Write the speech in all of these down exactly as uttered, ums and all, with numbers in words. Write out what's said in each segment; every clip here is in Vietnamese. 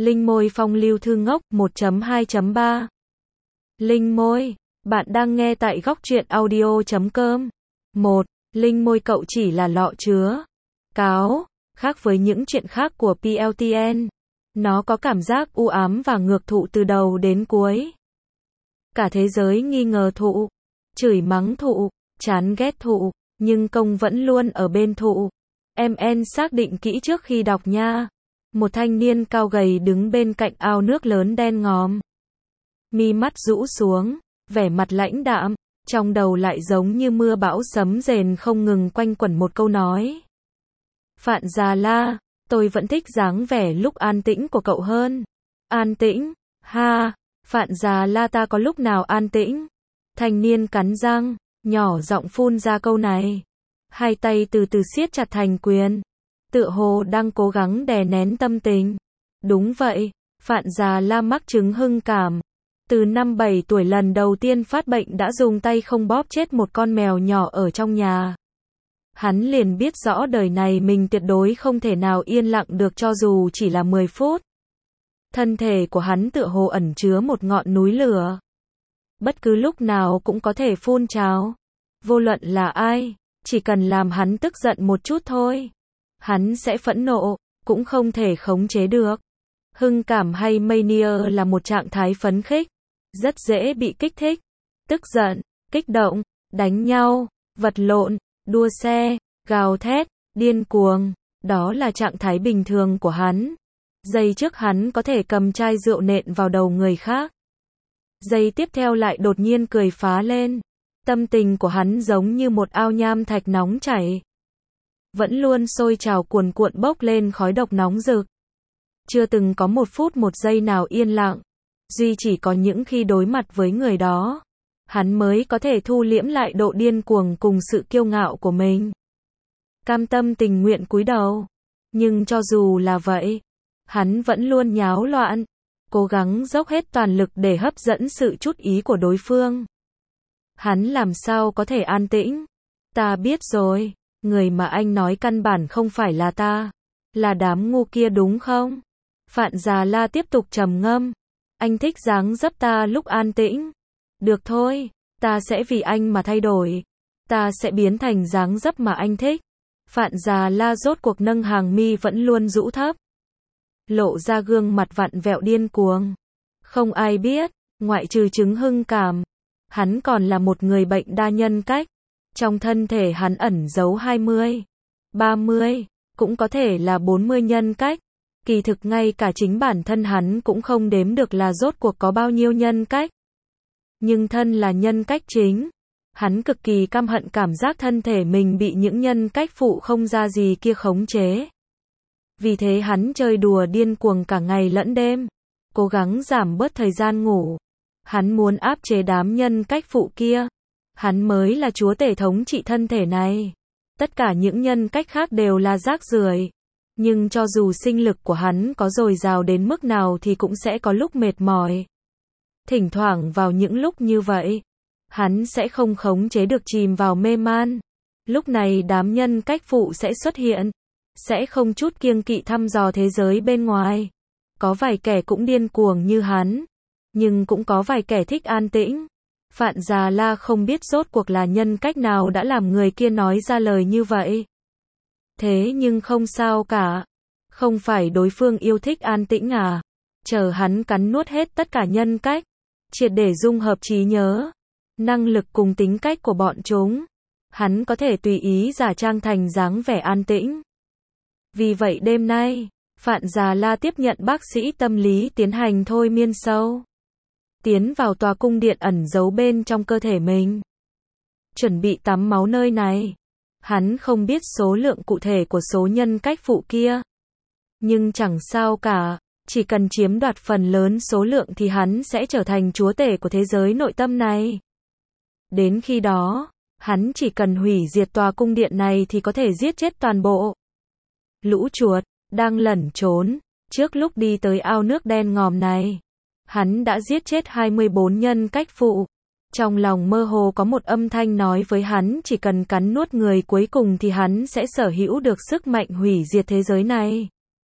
Linh môi phong lưu thư ngốc một chấm hai chấm ba. Linh môi, bạn đang nghe tại góc truyện audio chấm com. một. Linh môi cậu chỉ là lọ chứa cáo, khác với những chuyện khác của pê lờ tê en. Nó có cảm giác u ám và ngược thụ từ đầu đến cuối. Cả thế giới nghi ngờ thụ, chửi mắng thụ, chán ghét thụ, nhưng công vẫn luôn ở bên thụ. Em en xác định kỹ trước khi đọc nha. Một thanh niên cao gầy đứng bên cạnh ao nước lớn đen ngòm. Mi mắt rũ xuống, vẻ mặt lãnh đạm, trong đầu lại giống như mưa bão sấm rền không ngừng quanh quẩn một câu nói. Phạn Già La, tôi vẫn thích dáng vẻ lúc an tĩnh của cậu hơn. An tĩnh? Ha, Phạn Già La ta có lúc nào an tĩnh? Thanh niên cắn răng, nhỏ giọng phun ra câu này. Hai tay từ từ siết chặt thành quyền. Tựa hồ đang cố gắng đè nén tâm tình. Đúng vậy, Phạn Già La mắc chứng hưng cảm. Từ năm bảy tuổi lần đầu tiên phát bệnh đã dùng tay không bóp chết một con mèo nhỏ ở trong nhà. Hắn liền biết rõ đời này mình tuyệt đối không thể nào yên lặng được cho dù chỉ là mười phút. Thân thể của hắn tựa hồ ẩn chứa một ngọn núi lửa. Bất cứ lúc nào cũng có thể phun trào. Vô luận là ai, chỉ cần làm hắn tức giận một chút thôi. Hắn sẽ phẫn nộ, cũng không thể khống chế được. Hưng cảm hay mania là một trạng thái phấn khích, rất dễ bị kích thích, tức giận, kích động, đánh nhau, vật lộn, đua xe, gào thét, điên cuồng. Đó là trạng thái bình thường của hắn. Giây trước hắn có thể cầm chai rượu nện vào đầu người khác. Giây tiếp theo lại đột nhiên cười phá lên. Tâm tình của hắn giống như một ao nham thạch nóng chảy. Vẫn luôn sôi trào cuồn cuộn bốc lên khói độc nóng rực. Chưa từng có một phút một giây nào yên lặng. Duy chỉ có những khi đối mặt với người đó, hắn mới có thể thu liễm lại độ điên cuồng cùng sự kiêu ngạo của mình. Cam tâm tình nguyện cúi đầu. Nhưng cho dù là vậy, hắn vẫn luôn nháo loạn, cố gắng dốc hết toàn lực để hấp dẫn sự chú ý của đối phương. Hắn làm sao có thể an tĩnh? Ta biết rồi, người mà anh nói căn bản không phải là ta, là đám ngu kia đúng không? Phạn Già La tiếp tục trầm ngâm. Anh thích dáng dấp ta lúc an tĩnh. Được thôi, ta sẽ vì anh mà thay đổi. Ta sẽ biến thành dáng dấp mà anh thích. Phạn Già La rốt cuộc nâng hàng mi vẫn luôn rũ thấp, lộ ra gương mặt vặn vẹo điên cuồng. Không ai biết, ngoại trừ chứng hưng cảm, hắn còn là một người bệnh đa nhân cách. Trong thân thể hắn ẩn giấu hai mươi, ba mươi, cũng có thể là bốn mươi nhân cách. Kỳ thực ngay cả chính bản thân hắn cũng không đếm được là rốt cuộc có bao nhiêu nhân cách. Nhưng thân là nhân cách chính, hắn cực kỳ căm hận cảm giác thân thể mình bị những nhân cách phụ không ra gì kia khống chế. Vì thế hắn chơi đùa điên cuồng cả ngày lẫn đêm, cố gắng giảm bớt thời gian ngủ. Hắn muốn áp chế đám nhân cách phụ kia. Hắn mới là chúa tể thống trị thân thể này. Tất cả những nhân cách khác đều là rác rưởi. Nhưng cho dù sinh lực của hắn có dồi dào đến mức nào thì cũng sẽ có lúc mệt mỏi. Thỉnh thoảng vào những lúc như vậy, hắn sẽ không khống chế được chìm vào mê man. Lúc này đám nhân cách phụ sẽ xuất hiện, sẽ không chút kiêng kỵ thăm dò thế giới bên ngoài. Có vài kẻ cũng điên cuồng như hắn, nhưng cũng có vài kẻ thích an tĩnh. Phạn Già La không biết rốt cuộc là nhân cách nào đã làm người kia nói ra lời như vậy. Thế nhưng không sao cả. Không phải đối phương yêu thích an tĩnh à? Chờ hắn cắn nuốt hết tất cả nhân cách, triệt để dung hợp trí nhớ, năng lực cùng tính cách của bọn chúng, hắn có thể tùy ý giả trang thành dáng vẻ an tĩnh. Vì vậy đêm nay, Phạn Già La tiếp nhận bác sĩ tâm lý tiến hành thôi miên sâu. Tiến vào tòa cung điện ẩn giấu bên trong cơ thể mình. Chuẩn bị tắm máu nơi này. Hắn không biết số lượng cụ thể của số nhân cách phụ kia. Nhưng chẳng sao cả, chỉ cần chiếm đoạt phần lớn số lượng thì hắn sẽ trở thành chúa tể của thế giới nội tâm này. Đến khi đó, hắn chỉ cần hủy diệt tòa cung điện này thì có thể giết chết toàn bộ lũ chuột đang lẩn trốn. Trước lúc đi tới ao nước đen ngòm này, hắn đã giết chết hai mươi bốn nhân cách phụ. Trong lòng mơ hồ có một âm thanh nói với hắn chỉ cần cắn nuốt người cuối cùng thì hắn sẽ sở hữu được sức mạnh hủy diệt thế giới này.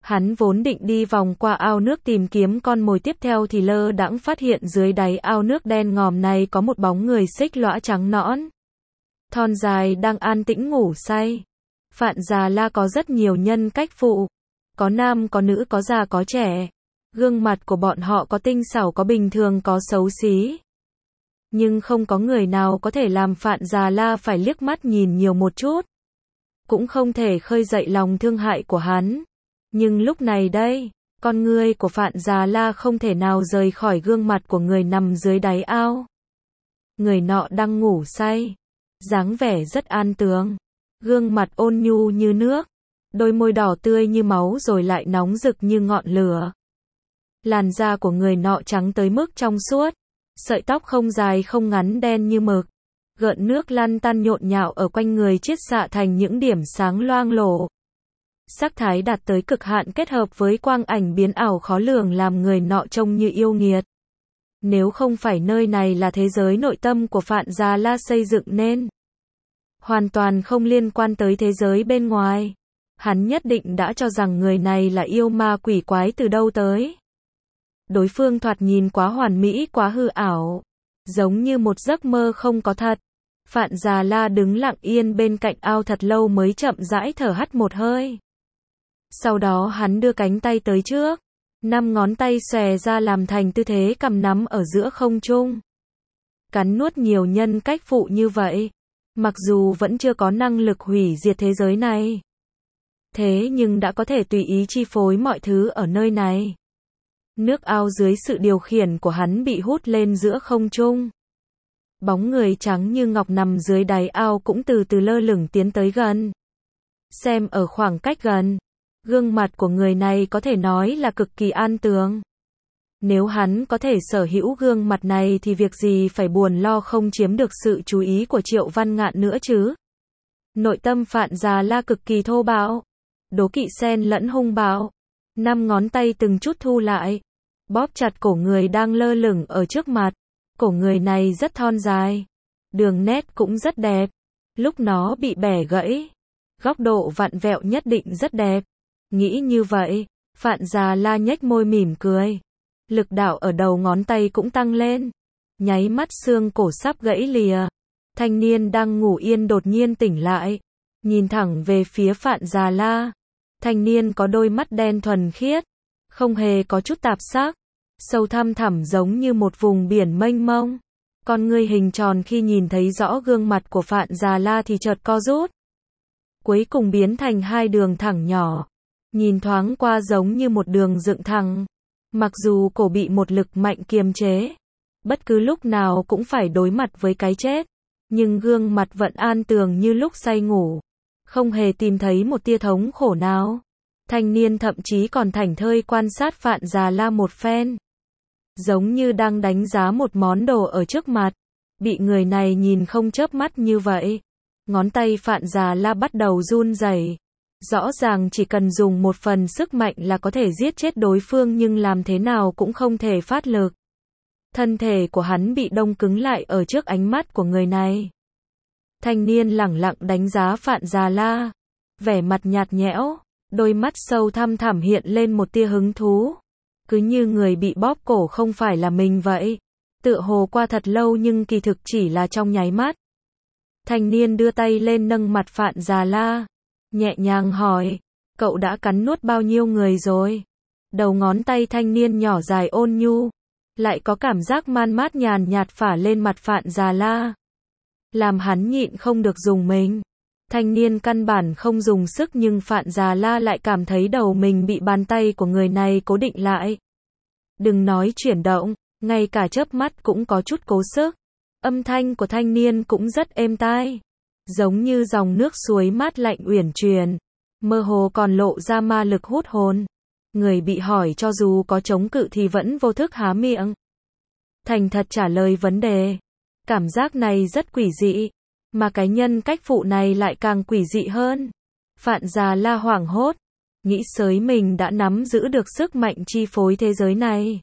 Hắn vốn định đi vòng qua ao nước tìm kiếm con mồi tiếp theo thì lơ đãng phát hiện dưới đáy ao nước đen ngòm này có một bóng người xích lõa trắng nõn. Thon dài đang an tĩnh ngủ say. Phạn Già La có rất nhiều nhân cách phụ. Có nam có nữ có già có trẻ. Gương mặt của bọn họ có tinh xảo có bình thường có xấu xí. Nhưng không có người nào có thể làm Phạn Già La phải liếc mắt nhìn nhiều một chút. Cũng không thể khơi dậy lòng thương hại của hắn. Nhưng lúc này đây, con ngươi của Phạn Già La không thể nào rời khỏi gương mặt của người nằm dưới đáy ao. Người nọ đang ngủ say. Dáng vẻ rất an tường. Gương mặt ôn nhu như nước. Đôi môi đỏ tươi như máu rồi lại nóng rực như ngọn lửa. Làn da của người nọ trắng tới mức trong suốt. Sợi tóc không dài không ngắn đen như mực. Gợn nước lăn tăn nhộn nhạo ở quanh người chiết xạ thành những điểm sáng loang lổ. Sắc thái đạt tới cực hạn kết hợp với quang ảnh biến ảo khó lường làm người nọ trông như yêu nghiệt. Nếu không phải nơi này là thế giới nội tâm của Phạn Già La xây dựng nên, hoàn toàn không liên quan tới thế giới bên ngoài, hắn nhất định đã cho rằng người này là yêu ma quỷ quái từ đâu tới. Đối phương thoạt nhìn quá hoàn mỹ quá hư ảo, giống như một giấc mơ không có thật. Phạn Già La đứng lặng yên bên cạnh ao thật lâu mới chậm rãi thở hắt một hơi. Sau đó hắn đưa cánh tay tới trước, năm ngón tay xòe ra làm thành tư thế cầm nắm ở giữa không trung. Cắn nuốt nhiều nhân cách phụ như vậy, mặc dù vẫn chưa có năng lực hủy diệt thế giới này, thế nhưng đã có thể tùy ý chi phối mọi thứ ở nơi này. Nước ao dưới sự điều khiển của hắn bị hút lên giữa không trung. Bóng người trắng như ngọc nằm dưới đáy ao cũng từ từ lơ lửng tiến tới gần. Xem ở khoảng cách gần, gương mặt của người này có thể nói là cực kỳ an tường. Nếu hắn có thể sở hữu gương mặt này thì việc gì phải buồn lo không chiếm được sự chú ý của Triệu Văn Ngạn nữa chứ. Nội tâm Phạn Già La cực kỳ thô bạo, đố kỵ xen lẫn hung bạo. Năm ngón tay từng chút thu lại, bóp chặt cổ người đang lơ lửng ở trước mặt. Cổ người này rất thon dài, đường nét cũng rất đẹp. Lúc nó bị bẻ gãy, góc độ vặn vẹo nhất định rất đẹp. Nghĩ như vậy, Phạn Già La nhếch môi mỉm cười. Lực đạo ở đầu ngón tay cũng tăng lên. Nháy mắt xương cổ sắp gãy lìa. Thanh niên đang ngủ yên đột nhiên tỉnh lại, nhìn thẳng về phía Phạn Già La. Thanh niên có đôi mắt đen thuần khiết, không hề có chút tạp sắc, sâu thăm thẳm giống như một vùng biển mênh mông. Con ngươi hình tròn khi nhìn thấy rõ gương mặt của Phạn Già La thì chợt co rút, cuối cùng biến thành hai đường thẳng nhỏ, nhìn thoáng qua giống như một đường dựng thẳng. Mặc dù cổ bị một lực mạnh kiềm chế, bất cứ lúc nào cũng phải đối mặt với cái chết, nhưng gương mặt vẫn an tường như lúc say ngủ, không hề tìm thấy một tia thống khổ nào. Thanh niên thậm chí còn thảnh thơi quan sát Phạn Già La một phen, giống như đang đánh giá một món đồ ở trước mặt. Bị người này nhìn không chớp mắt như vậy, ngón tay Phạn Già La bắt đầu run rẩy. Rõ ràng chỉ cần dùng một phần sức mạnh là có thể giết chết đối phương nhưng làm thế nào cũng không thể phát lực. Thân thể của hắn bị đông cứng lại ở trước ánh mắt của người này. Thanh niên lẳng lặng đánh giá Phạn Già La, vẻ mặt nhạt nhẽo, đôi mắt sâu thăm thẳm hiện lên một tia hứng thú. Cứ như người bị bóp cổ không phải là mình vậy. Tựa hồ qua thật lâu nhưng kỳ thực chỉ là trong nháy mắt. Thanh niên đưa tay lên nâng mặt Phạn Già La, nhẹ nhàng hỏi, cậu đã cắn nuốt bao nhiêu người rồi? Đầu ngón tay thanh niên nhỏ dài ôn nhu, lại có cảm giác man mát nhàn nhạt phả lên mặt Phạn Già La, làm hắn nhịn không được dùng mình. Thanh niên căn bản không dùng sức nhưng Phạn Già La lại cảm thấy đầu mình bị bàn tay của người này cố định lại. Đừng nói chuyển động, ngay cả chớp mắt cũng có chút cố sức. Âm thanh của thanh niên cũng rất êm tai, giống như dòng nước suối mát lạnh uyển chuyển, mơ hồ còn lộ ra ma lực hút hồn. Người bị hỏi cho dù có chống cự thì vẫn vô thức há miệng, thành thật trả lời vấn đề. Cảm giác này rất quỷ dị, mà cái nhân cách phụ này lại càng quỷ dị hơn. Phạn Già La hoảng hốt, nghĩ sới mình đã nắm giữ được sức mạnh chi phối thế giới này.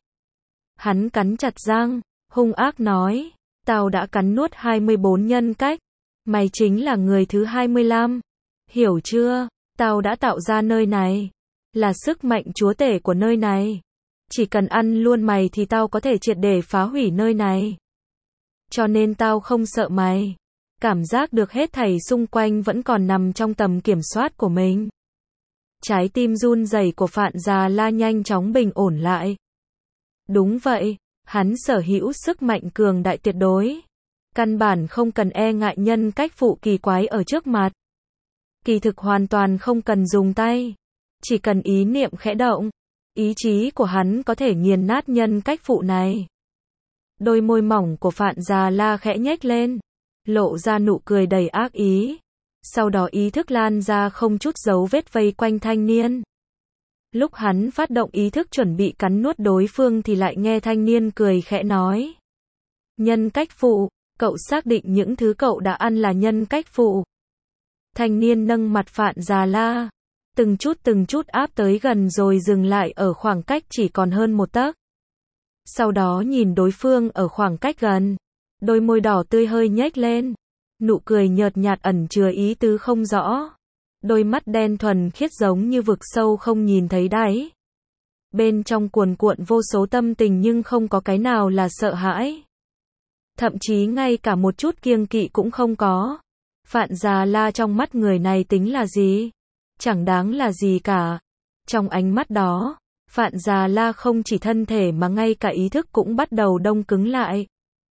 Hắn cắn chặt răng, hung ác nói, tao đã cắn nuốt hai mươi bốn nhân cách, mày chính là người thứ hai mươi lăm. Hiểu chưa? Tao đã tạo ra nơi này, là sức mạnh chúa tể của nơi này. Chỉ cần ăn luôn mày thì tao có thể triệt để phá hủy nơi này. Cho nên tao không sợ mày. Cảm giác được hết thảy xung quanh vẫn còn nằm trong tầm kiểm soát của mình. Trái tim run rẩy của Phạn Già La nhanh chóng bình ổn lại. Đúng vậy, hắn sở hữu sức mạnh cường đại tuyệt đối. Căn bản không cần e ngại nhân cách phụ kỳ quái ở trước mặt. Kỳ thực hoàn toàn không cần dùng tay. Chỉ cần ý niệm khẽ động. Ý chí của hắn có thể nghiền nát nhân cách phụ này. Đôi môi mỏng của Phạn Già La khẽ nhếch lên. Lộ ra nụ cười đầy ác ý. Sau đó ý thức lan ra không chút dấu vết vây quanh thanh niên. Lúc hắn phát động ý thức chuẩn bị cắn nuốt đối phương thì lại nghe thanh niên cười khẽ nói. Nhân cách phụ, cậu xác định những thứ cậu đã ăn là nhân cách phụ. Thanh niên nâng mặt Phạn Già La. Từng chút từng chút áp tới gần rồi dừng lại ở khoảng cách chỉ còn hơn một tấc. Sau đó nhìn đối phương ở khoảng cách gần. Đôi môi đỏ tươi hơi nhếch lên. Nụ cười nhợt nhạt ẩn chứa ý tứ không rõ. Đôi mắt đen thuần khiết giống như vực sâu không nhìn thấy đáy. Bên trong cuồn cuộn vô số tâm tình nhưng không có cái nào là sợ hãi. Thậm chí ngay cả một chút kiêng kỵ cũng không có. Phạn Già La trong mắt người này tính là gì? Chẳng đáng là gì cả. Trong ánh mắt đó, Phạn Già La không chỉ thân thể mà ngay cả ý thức cũng bắt đầu đông cứng lại.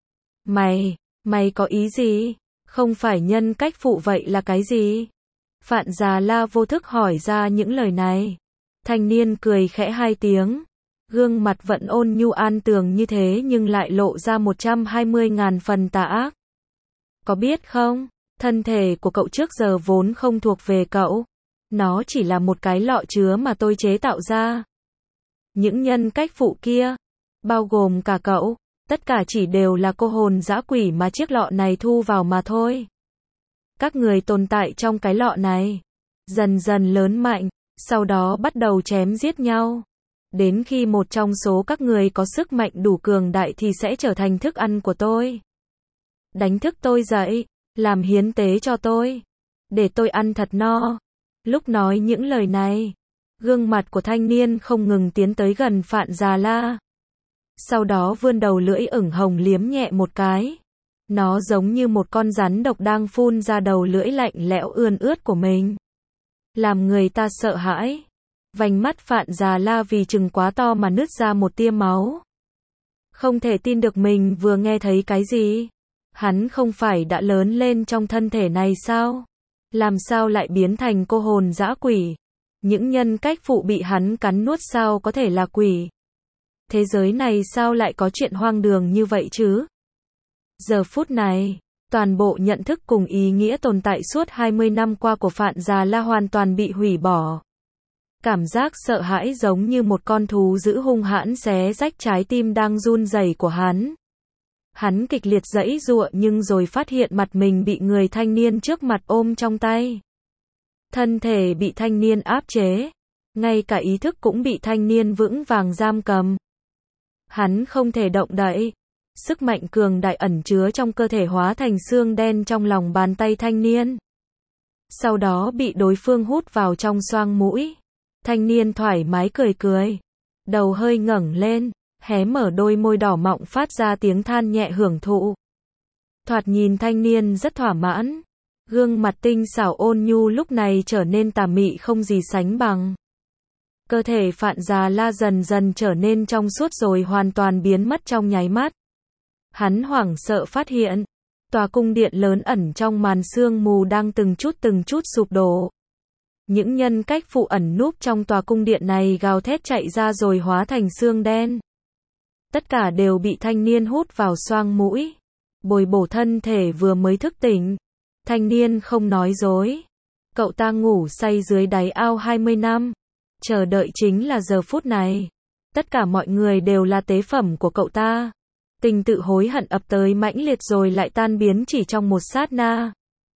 Mày, mày có ý gì? Không phải nhân cách phụ vậy là cái gì? Phạn Già La vô thức hỏi ra những lời này. Thanh niên cười khẽ hai tiếng. Gương mặt vẫn ôn nhu an tường như thế nhưng lại lộ ra một trăm hai mươi ngàn phần tà ác. Có biết không, thân thể của cậu trước giờ vốn không thuộc về cậu. Nó chỉ là một cái lọ chứa mà tôi chế tạo ra. Những nhân cách phụ kia, bao gồm cả cậu, tất cả chỉ đều là cô hồn dã quỷ mà chiếc lọ này thu vào mà thôi. Các người tồn tại trong cái lọ này, dần dần lớn mạnh, sau đó bắt đầu chém giết nhau. Đến khi một trong số các người có sức mạnh đủ cường đại thì sẽ trở thành thức ăn của tôi. Đánh thức tôi dậy, làm hiến tế cho tôi, để tôi ăn thật no. Lúc nói những lời này, gương mặt của thanh niên không ngừng tiến tới gần Phạn Già La. Sau đó vươn đầu lưỡi ửng hồng liếm nhẹ một cái. Nó giống như một con rắn độc đang phun ra đầu lưỡi lạnh lẽo ươn ướt của mình. Làm người ta sợ hãi. Vành mắt Phạn Già La vì trừng quá to mà nứt ra một tia máu. Không thể tin được mình vừa nghe thấy cái gì. Hắn không phải đã lớn lên trong thân thể này sao? Làm sao lại biến thành cô hồn dã quỷ? Những nhân cách phụ bị hắn cắn nuốt sao có thể là quỷ? Thế giới này sao lại có chuyện hoang đường như vậy chứ? Giờ phút này, toàn bộ nhận thức cùng ý nghĩa tồn tại suốt hai mươi năm qua của Phạn Già La hoàn toàn bị hủy bỏ. Cảm giác sợ hãi giống như một con thú dữ hung hãn xé rách trái tim đang run rẩy của hắn. Hắn kịch liệt giãy giụa nhưng rồi phát hiện mặt mình bị người thanh niên trước mặt ôm trong tay. Thân thể bị thanh niên áp chế. Ngay cả ý thức cũng bị thanh niên vững vàng giam cầm. Hắn không thể động đậy. Sức mạnh cường đại ẩn chứa trong cơ thể hóa thành xương đen trong lòng bàn tay thanh niên. Sau đó bị đối phương hút vào trong xoang mũi. Thanh niên thoải mái cười cười. Đầu hơi ngẩng lên, hé mở đôi môi đỏ mọng phát ra tiếng than nhẹ hưởng thụ. Thoạt nhìn thanh niên rất thỏa mãn. Gương mặt tinh xảo ôn nhu lúc này trở nên tà mị không gì sánh bằng. Cơ thể Phạn Già La dần dần trở nên trong suốt rồi hoàn toàn biến mất trong nháy mắt. Hắn hoảng sợ phát hiện, tòa cung điện lớn ẩn trong màn sương mù đang từng chút từng chút sụp đổ. Những nhân cách phụ ẩn núp trong tòa cung điện này gào thét chạy ra rồi hóa thành xương đen. Tất cả đều bị thanh niên hút vào xoang mũi. Bồi bổ thân thể vừa mới thức tỉnh. Thanh niên không nói dối. Cậu ta ngủ say dưới đáy ao hai mươi năm. Chờ đợi chính là giờ phút này. Tất cả mọi người đều là tế phẩm của cậu ta. Tình tự hối hận ập tới mãnh liệt rồi lại tan biến chỉ trong một sát na.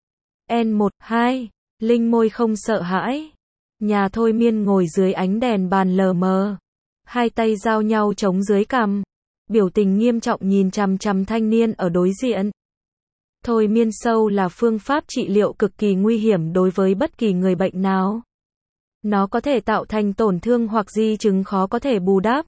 N một hai, Linh môi không sợ hãi. Nhà thôi miên ngồi dưới ánh đèn bàn lờ mờ. Hai tay giao nhau chống dưới cằm. Biểu tình nghiêm trọng nhìn chằm chằm thanh niên ở đối diện. Thôi miên sâu là phương pháp trị liệu cực kỳ nguy hiểm đối với bất kỳ người bệnh nào. Nó có thể tạo thành tổn thương hoặc di chứng khó có thể bù đắp.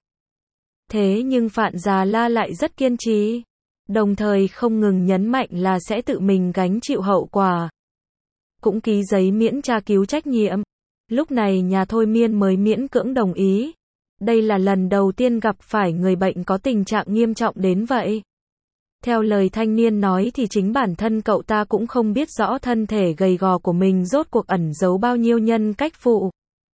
Thế nhưng Phạn Già La lại rất kiên trì, đồng thời không ngừng nhấn mạnh là sẽ tự mình gánh chịu hậu quả. Cũng ký giấy miễn tra cứu trách nhiệm. Lúc này nhà thôi miên mới miễn cưỡng đồng ý. Đây là lần đầu tiên gặp phải người bệnh có tình trạng nghiêm trọng đến vậy. Theo lời thanh niên nói thì chính bản thân cậu ta cũng không biết rõ thân thể gầy gò của mình rốt cuộc ẩn giấu bao nhiêu nhân cách phụ.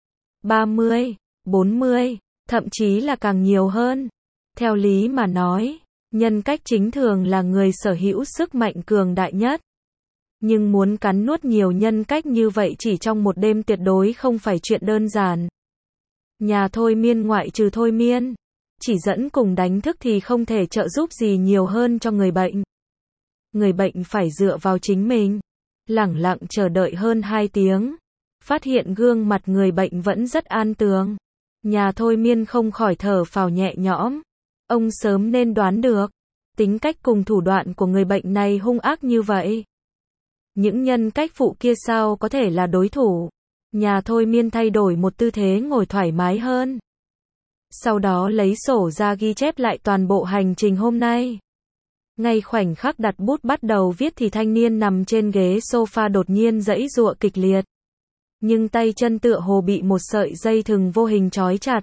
ba mươi, bốn mươi, thậm chí là càng nhiều hơn. Theo lý mà nói, nhân cách chính thường là người sở hữu sức mạnh cường đại nhất. Nhưng muốn cắn nuốt nhiều nhân cách như vậy chỉ trong một đêm tuyệt đối không phải chuyện đơn giản. Nhà thôi miên ngoại trừ thôi miên, chỉ dẫn cùng đánh thức thì không thể trợ giúp gì nhiều hơn cho người bệnh. Người bệnh phải dựa vào chính mình. Lẳng lặng chờ đợi hơn hai tiếng. Phát hiện gương mặt người bệnh vẫn rất an tường. Nhà thôi miên không khỏi thở phào nhẹ nhõm. Ông sớm nên đoán được. Tính cách cùng thủ đoạn của người bệnh này hung ác như vậy. Những nhân cách phụ kia sao có thể là đối thủ. Nhà thôi miên thay đổi một tư thế ngồi thoải mái hơn. Sau đó lấy sổ ra ghi chép lại toàn bộ hành trình hôm nay. Ngay khoảnh khắc đặt bút bắt đầu viết thì thanh niên nằm trên ghế sofa đột nhiên giãy giụa kịch liệt. Nhưng tay chân tựa hồ bị một sợi dây thừng vô hình trói chặt.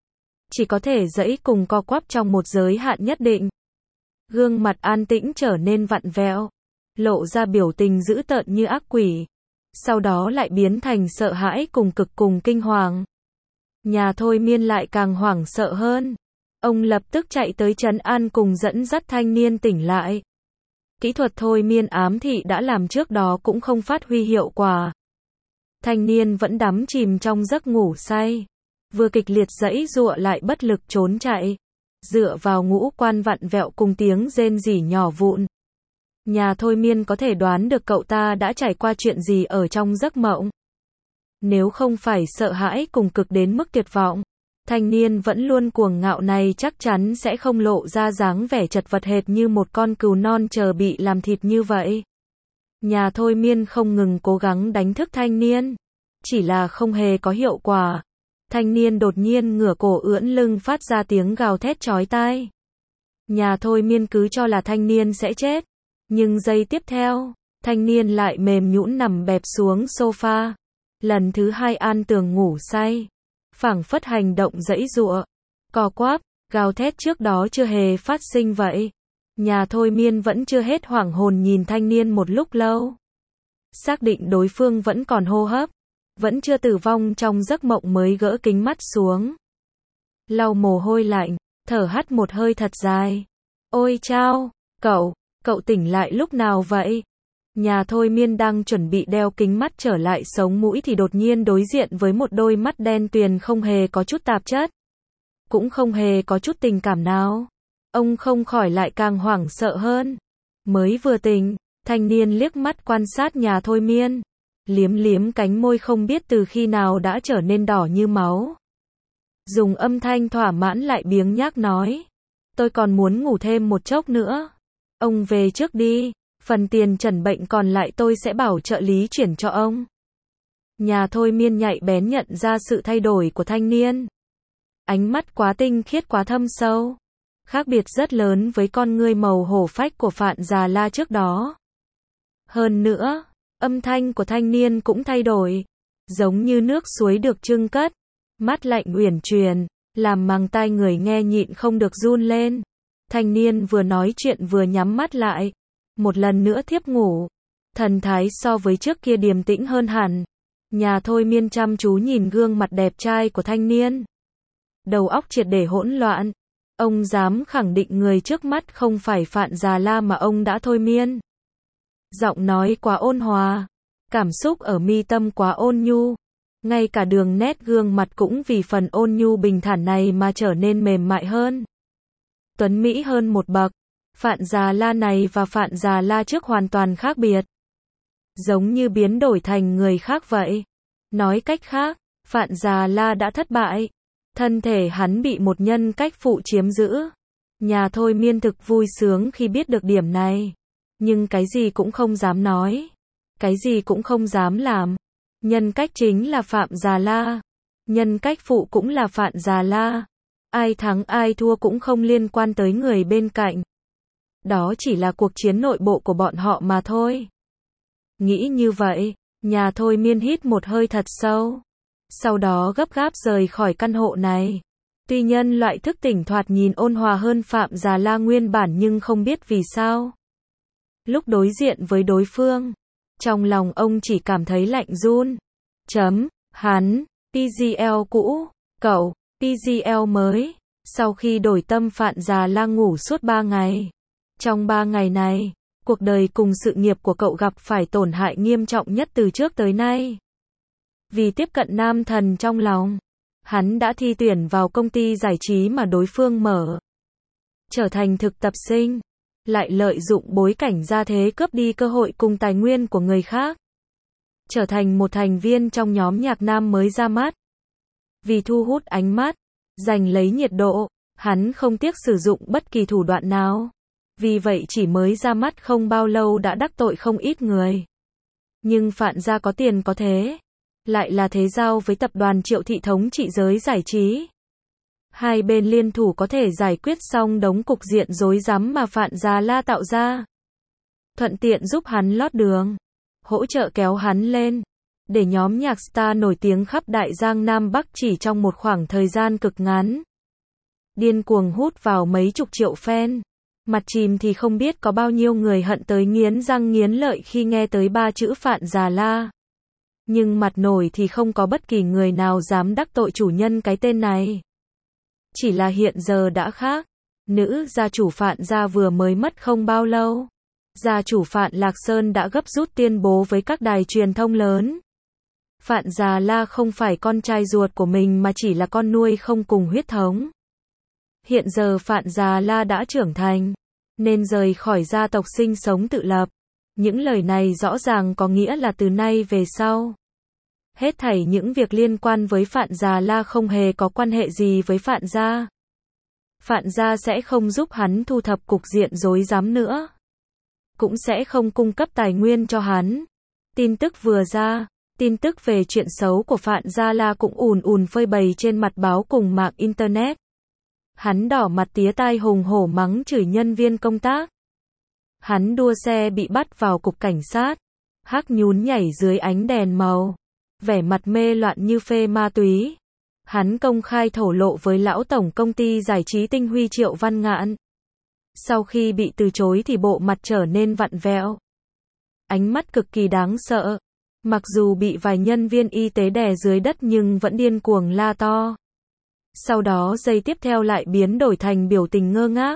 Chỉ có thể giãy cùng co quắp trong một giới hạn nhất định. Gương mặt an tĩnh trở nên vặn vẹo, lộ ra biểu tình dữ tợn như ác quỷ. Sau đó lại biến thành sợ hãi cùng cực cùng kinh hoàng. Nhà thôi miên lại càng hoảng sợ hơn. Ông lập tức chạy tới trấn an cùng dẫn dắt thanh niên tỉnh lại. Kỹ thuật thôi miên ám thị đã làm trước đó cũng không phát huy hiệu quả. Thanh niên vẫn đắm chìm trong giấc ngủ say. Vừa kịch liệt giãy giụa lại bất lực trốn chạy. Dựa vào ngũ quan vặn vẹo cùng tiếng rên rỉ nhỏ vụn. Nhà thôi miên có thể đoán được cậu ta đã trải qua chuyện gì ở trong giấc mộng. Nếu không phải sợ hãi cùng cực đến mức tuyệt vọng, thanh niên vẫn luôn cuồng ngạo này chắc chắn sẽ không lộ ra dáng vẻ chật vật hệt như một con cừu non chờ bị làm thịt như vậy. Nhà thôi miên không ngừng cố gắng đánh thức thanh niên, chỉ là không hề có hiệu quả. Thanh niên đột nhiên ngửa cổ ưỡn lưng phát ra tiếng gào thét chói tai. Nhà thôi miên cứ cho là thanh niên sẽ chết, nhưng giây tiếp theo, thanh niên lại mềm nhũn nằm bẹp xuống sofa. Lần thứ hai an tường ngủ say, phảng phất hành động giãy giụa, co quắp, gào thét trước đó chưa hề phát sinh vậy. Nhà thôi miên vẫn chưa hết hoảng hồn nhìn thanh niên một lúc lâu. Xác định đối phương vẫn còn hô hấp, vẫn chưa tử vong trong giấc mộng mới gỡ kính mắt xuống. Lau mồ hôi lạnh, thở hắt một hơi thật dài. Ôi chao, cậu, cậu tỉnh lại lúc nào vậy? Nhà thôi miên đang chuẩn bị đeo kính mắt trở lại sống mũi thì đột nhiên đối diện với một đôi mắt đen tuyền không hề có chút tạp chất. Cũng không hề có chút tình cảm nào. Ông không khỏi lại càng hoảng sợ hơn. Mới vừa tỉnh, thanh niên liếc mắt quan sát nhà thôi miên. Liếm liếm cánh môi không biết từ khi nào đã trở nên đỏ như máu. Dùng âm thanh thỏa mãn lại biếng nhác nói. Tôi còn muốn ngủ thêm một chốc nữa. Ông về trước đi. Phần tiền chẩn bệnh còn lại tôi sẽ bảo trợ lý chuyển cho ông. Nhà thôi miên nhạy bén nhận ra sự thay đổi của thanh niên. Ánh mắt quá tinh khiết quá thâm sâu. Khác biệt rất lớn với con ngươi màu hổ phách của Phạn Già La trước đó. Hơn nữa, âm thanh của thanh niên cũng thay đổi. Giống như nước suối được trưng cất. Mắt lạnh uyển chuyển, làm màng tai người nghe nhịn không được run lên. Thanh niên vừa nói chuyện vừa nhắm mắt lại. Một lần nữa thiếp ngủ. Thần thái so với trước kia điềm tĩnh hơn hẳn. Nhà thôi miên chăm chú nhìn gương mặt đẹp trai của thanh niên. Đầu óc triệt để hỗn loạn. Ông dám khẳng định người trước mắt không phải Phạn Già La mà ông đã thôi miên. Giọng nói quá ôn hòa. Cảm xúc ở mi tâm quá ôn nhu. Ngay cả đường nét gương mặt cũng vì phần ôn nhu bình thản này mà trở nên mềm mại hơn. Tuấn Mỹ hơn một bậc. Phạn Già La này và Phạn Già La trước hoàn toàn khác biệt. Giống như biến đổi thành người khác vậy. Nói cách khác, Phạn Già La đã thất bại. Thân thể hắn bị một nhân cách phụ chiếm giữ. Nhà thôi miên thực vui sướng khi biết được điểm này. Nhưng cái gì cũng không dám nói. Cái gì cũng không dám làm. Nhân cách chính là Phạn Già La. Nhân cách phụ cũng là Phạn Già La. Ai thắng ai thua cũng không liên quan tới người bên cạnh. Đó chỉ là cuộc chiến nội bộ của bọn họ mà thôi. Nghĩ như vậy, nhà thôi miên hít một hơi thật sâu. Sau đó gấp gáp rời khỏi căn hộ này. Tuy nhân loại thức tỉnh thoạt nhìn ôn hòa hơn Phạm Già La nguyên bản nhưng không biết vì sao. Lúc đối diện với đối phương, trong lòng ông chỉ cảm thấy lạnh run. Chấm, hắn, tê giê lờ cũ, cậu, tê giê lờ mới. Sau khi đổi tâm Phạn Già La ngủ suốt ba ngày. Trong ba ngày này, cuộc đời cùng sự nghiệp của cậu gặp phải tổn hại nghiêm trọng nhất từ trước tới nay. Vì tiếp cận nam thần trong lòng, hắn đã thi tuyển vào công ty giải trí mà đối phương mở. Trở thành thực tập sinh, lại lợi dụng bối cảnh gia thế cướp đi cơ hội cùng tài nguyên của người khác. Trở thành một thành viên trong nhóm nhạc nam mới ra mắt. Vì thu hút ánh mắt, giành lấy nhiệt độ, hắn không tiếc sử dụng bất kỳ thủ đoạn nào. Vì vậy chỉ mới ra mắt không bao lâu đã đắc tội không ít người. Nhưng Phạn gia có tiền có thế, lại là thế giao với tập đoàn Triệu Thị thống trị giới giải trí. Hai bên liên thủ có thể giải quyết xong đống cục diện rối rắm mà Phạn Già La tạo ra. Thuận tiện giúp hắn lót đường, hỗ trợ kéo hắn lên, để nhóm nhạc star nổi tiếng khắp Đại Giang Nam Bắc chỉ trong một khoảng thời gian cực ngắn. Điên cuồng hút vào mấy chục triệu fan. Mặt chìm thì không biết có bao nhiêu người hận tới nghiến răng nghiến lợi khi nghe tới ba chữ Phạn Già La. Nhưng mặt nổi thì không có bất kỳ người nào dám đắc tội chủ nhân cái tên này. Chỉ là hiện giờ đã khác. Nữ gia chủ Phạn gia vừa mới mất không bao lâu. Gia chủ Phạn Lạc Sơn đã gấp rút tuyên bố với các đài truyền thông lớn. Phạn Già La không phải con trai ruột của mình mà chỉ là con nuôi không cùng huyết thống. Hiện giờ Phạn Già La đã trưởng thành, nên rời khỏi gia tộc sinh sống tự lập. Những lời này rõ ràng có nghĩa là từ nay về sau, hết thảy những việc liên quan với Phạn Già La không hề có quan hệ gì với Phạn gia. Phạn gia sẽ không giúp hắn thu thập cục diện rối rắm nữa. Cũng sẽ không cung cấp tài nguyên cho hắn. Tin tức vừa ra, tin tức về chuyện xấu của Phạn Già La cũng ùn ùn phơi bày trên mặt báo cùng mạng Internet. Hắn đỏ mặt tía tai hùng hổ mắng chửi nhân viên công tác. Hắn đua xe bị bắt vào cục cảnh sát. Hắc nhún nhảy dưới ánh đèn màu. Vẻ mặt mê loạn như phê ma túy. Hắn công khai thổ lộ với lão tổng công ty giải trí Tinh Huy Triệu Văn Ngạn. Sau khi bị từ chối thì bộ mặt trở nên vặn vẹo. Ánh mắt cực kỳ đáng sợ. Mặc dù bị vài nhân viên y tế đè dưới đất nhưng vẫn điên cuồng la to. Sau đó giây tiếp theo lại biến đổi thành biểu tình ngơ ngác.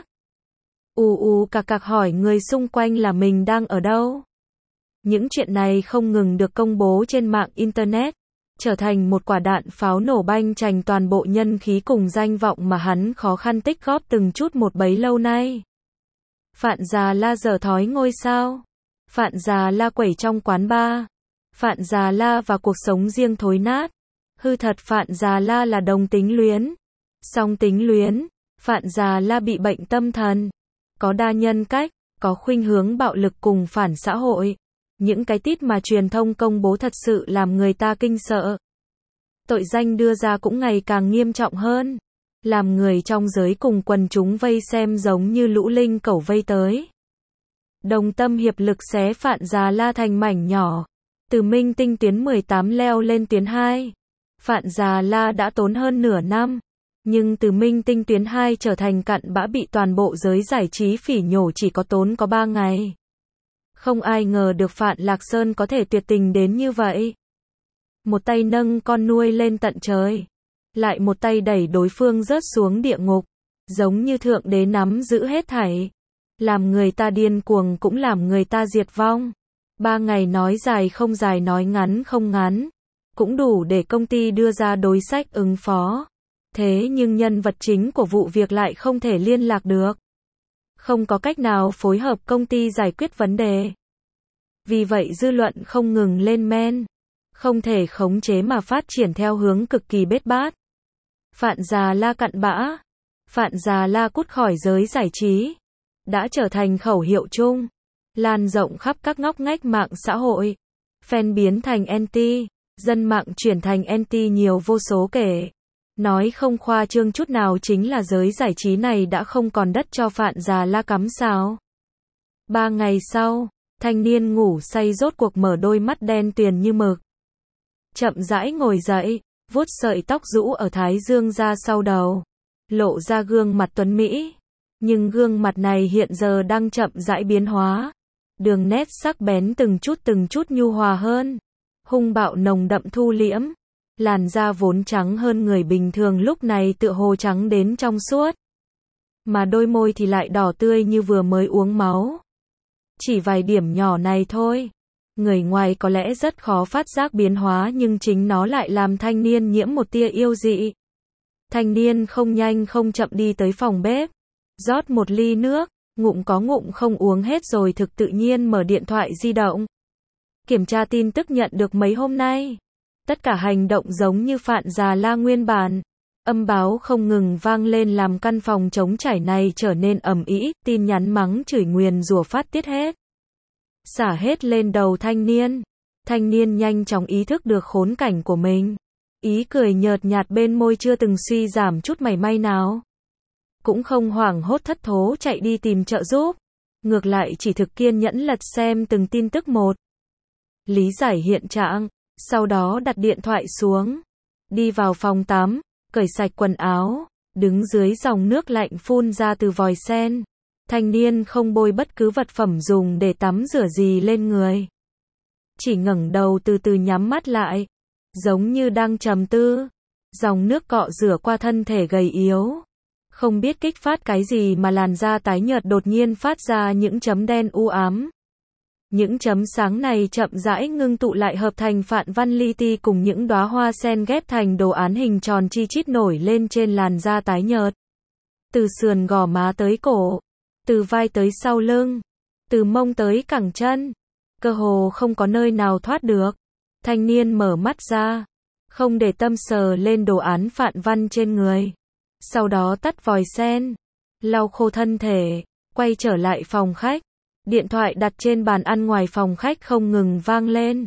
Ù ù cạc cạc hỏi người xung quanh là mình đang ở đâu. Những chuyện này không ngừng được công bố trên mạng Internet, trở thành một quả đạn pháo nổ banh chành toàn bộ nhân khí cùng danh vọng mà hắn khó khăn tích góp từng chút một bấy lâu nay. Phạn Già La dở thói ngôi sao. Phạn Già La quẩy trong quán bar. Phạn Già La và cuộc sống riêng thối nát. Hư thật Phạn Già La là đồng tính luyến. Song tính luyến, Phạn Già La bị bệnh tâm thần. Có đa nhân cách, có khuynh hướng bạo lực cùng phản xã hội. Những cái tít mà truyền thông công bố thật sự làm người ta kinh sợ. Tội danh đưa ra cũng ngày càng nghiêm trọng hơn. Làm người trong giới cùng quần chúng vây xem giống như lũ linh cẩu vây tới. Đồng tâm hiệp lực xé Phạn Già La thành mảnh nhỏ. Từ minh tinh tuyến mười tám leo lên tuyến hai. Phạn Già La đã tốn hơn nửa năm. Nhưng từ minh tinh tuyến hai trở thành cặn bã bị toàn bộ giới giải trí phỉ nhổ chỉ có tốn có ba ngày. Không ai ngờ được Phạn Lạc Sơn có thể tuyệt tình đến như vậy. Một tay nâng con nuôi lên tận trời. Lại một tay đẩy đối phương rớt xuống địa ngục. Giống như thượng đế nắm giữ hết thảy. Làm người ta điên cuồng cũng làm người ta diệt vong. Ba ngày nói dài không dài nói ngắn không ngắn. Cũng đủ để công ty đưa ra đối sách ứng phó. Thế nhưng nhân vật chính của vụ việc lại không thể liên lạc được. Không có cách nào phối hợp công ty giải quyết vấn đề. Vì vậy dư luận không ngừng lên men. Không thể khống chế mà phát triển theo hướng cực kỳ bết bát. Phạn Già La cặn bã. Phạn Già La cút khỏi giới giải trí. Đã trở thành khẩu hiệu chung. Lan rộng khắp các ngóc ngách mạng xã hội. Fan biến thành anti. Dân mạng chuyển thành anti nhiều vô số kể. Nói không khoa trương chút nào chính là giới giải trí này đã không còn đất cho Phạn Già La cắm sao. Ba ngày sau, thanh niên ngủ say rốt cuộc mở đôi mắt đen tuyền như mực. Chậm rãi ngồi dậy, vuốt sợi tóc rũ ở thái dương ra sau đầu, lộ ra gương mặt tuấn mỹ. Nhưng gương mặt này hiện giờ đang chậm rãi biến hóa. Đường nét sắc bén từng chút từng chút nhu hòa hơn. Hung bạo nồng đậm thu liễm. Làn da vốn trắng hơn người bình thường lúc này tựa hồ trắng đến trong suốt. Mà đôi môi thì lại đỏ tươi như vừa mới uống máu. Chỉ vài điểm nhỏ này thôi. Người ngoài có lẽ rất khó phát giác biến hóa nhưng chính nó lại làm thanh niên nhiễm một tia yêu dị. Thanh niên không nhanh không chậm đi tới phòng bếp. Rót một ly nước, ngụm có ngụm không uống hết rồi thực tự nhiên mở điện thoại di động. Kiểm tra tin tức nhận được mấy hôm nay. Tất cả hành động giống như Phạn Già La nguyên bản. Âm báo không ngừng vang lên làm căn phòng trống trải này trở nên ầm ĩ, tin nhắn mắng chửi nguyền rủa phát tiết hết. Xả hết lên đầu thanh niên. Thanh niên nhanh chóng ý thức được khốn cảnh của mình. Ý cười nhợt nhạt bên môi chưa từng suy giảm chút mảy may nào. Cũng không hoảng hốt thất thố chạy đi tìm trợ giúp. Ngược lại chỉ thực kiên nhẫn lật xem từng tin tức một. Lý giải hiện trạng. Sau đó đặt điện thoại xuống. Đi vào phòng tắm. Cởi sạch quần áo. Đứng dưới dòng nước lạnh phun ra từ vòi sen. Thanh niên không bôi bất cứ vật phẩm dùng để tắm rửa gì lên người. Chỉ ngẩng đầu từ từ nhắm mắt lại. Giống như đang trầm tư. Dòng nước cọ rửa qua thân thể gầy yếu. Không biết kích phát cái gì mà làn da tái nhợt đột nhiên phát ra những chấm đen u ám. Những chấm sáng này chậm rãi ngưng tụ lại hợp thành phạn văn li ti cùng những đóa hoa sen ghép thành đồ án hình tròn chi chít nổi lên trên làn da tái nhợt. Từ sườn gò má tới cổ, từ vai tới sau lưng, từ mông tới cẳng chân, cơ hồ không có nơi nào thoát được. Thanh niên mở mắt ra, không để tâm sờ lên đồ án phạn văn trên người. Sau đó tắt vòi sen, lau khô thân thể, quay trở lại phòng khách. Điện thoại đặt trên bàn ăn ngoài phòng khách không ngừng vang lên.